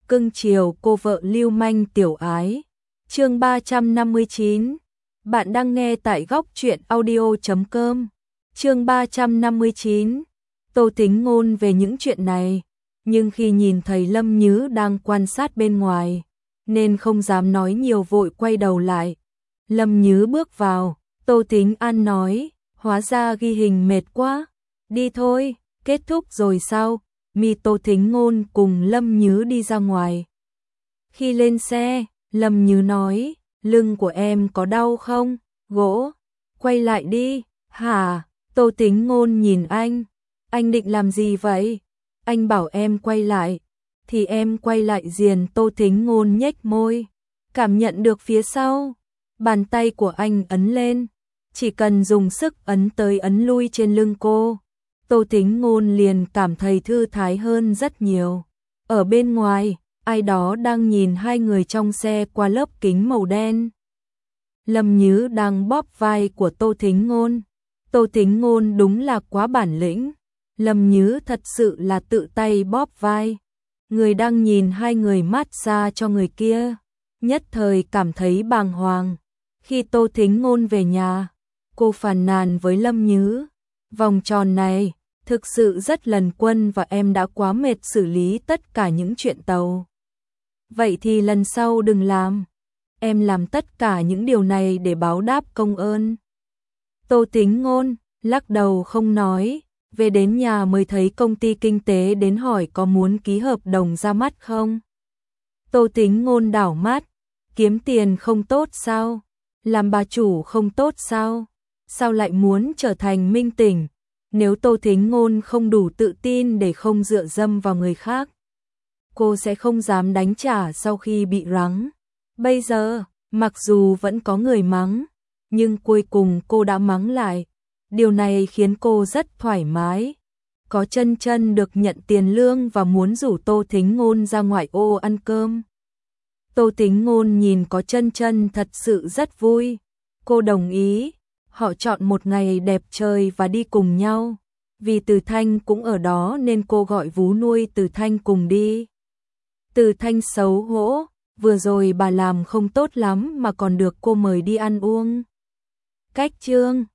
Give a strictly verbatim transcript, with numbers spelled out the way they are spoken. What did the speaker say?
cưng chiều cô vợ lưu manh tiểu ái. Chương ba trăm năm mươi chín. Bạn đang nghe tại góc truyện audio chấm com. Chương ba trăm năm mươi chín. Tô Tính Ngôn về những chuyện này, nhưng khi nhìn thấy Lâm Nhứ đang quan sát bên ngoài, nên không dám nói nhiều, vội quay đầu lại. Lâm Nhứ bước vào, Tô Tính An nói, hóa ra ghi hình mệt quá, đi thôi. Kết thúc rồi sao? Mi Tô Tính Ngôn cùng Lâm Nhứ đi ra ngoài. Khi lên xe, Lâm Nhứ nói, lưng của em có đau không? Gỗ, quay lại đi. Hả? Tô Tính Ngôn nhìn anh. Anh định làm gì vậy? Anh bảo em quay lại, thì em quay lại liền. Tô Tính Ngôn nhếch môi, cảm nhận được phía sau, bàn tay của anh ấn lên, chỉ cần dùng sức ấn tới ấn lui trên lưng cô, Tô Tính Ngôn liền cảm thấy thư thái hơn rất nhiều. Ở bên ngoài, ai đó đang nhìn hai người trong xe qua lớp kính màu đen. Lâm Nhứ đang bóp vai của Tô Tính Ngôn. Tô Tính Ngôn đúng là quá bản lĩnh. Lâm Nhứ thật sự là tự tay bóp vai. Người đang nhìn hai người mát xa cho người kia, nhất thời cảm thấy bàng hoàng. Khi Tô Tính Ngôn về nhà, cô phàn nàn với Lâm Nhứ, vòng tròn này thực sự rất lần quân và em đã quá mệt xử lý tất cả những chuyện tàu. Vậy thì lần sau đừng làm. Em làm tất cả những điều này để báo đáp công ơn. Tô Tính Ngôn lắc đầu không nói. Về đến nhà mới thấy công ty kinh tế đến hỏi có muốn ký hợp đồng ra mắt không. Tô Tính Ngôn đảo mắt, kiếm tiền không tốt sao? Làm bà chủ không tốt sao? Sao lại muốn trở thành minh tỉnh? Nếu Tô Tính Ngôn không đủ tự tin để không dựa dẫm vào người khác, cô sẽ không dám đánh trả sau khi bị rắn. Bây giờ, mặc dù vẫn có người mắng, nhưng cuối cùng cô đã mắng lại. Điều này khiến cô rất thoải mái. Có Chân Chân được nhận tiền lương và muốn rủ Tô Tính Ngôn ra ngoại ô ăn cơm. Tô Tính Ngôn nhìn Có Chân Chân thật sự rất vui. Cô đồng ý. Họ chọn một ngày đẹp trời và đi cùng nhau. Vì Từ Thanh cũng ở đó nên cô gọi vú nuôi Từ Thanh cùng đi. Từ Thanh xấu hổ, vừa rồi bà làm không tốt lắm mà còn được cô mời đi ăn uống. Cách chương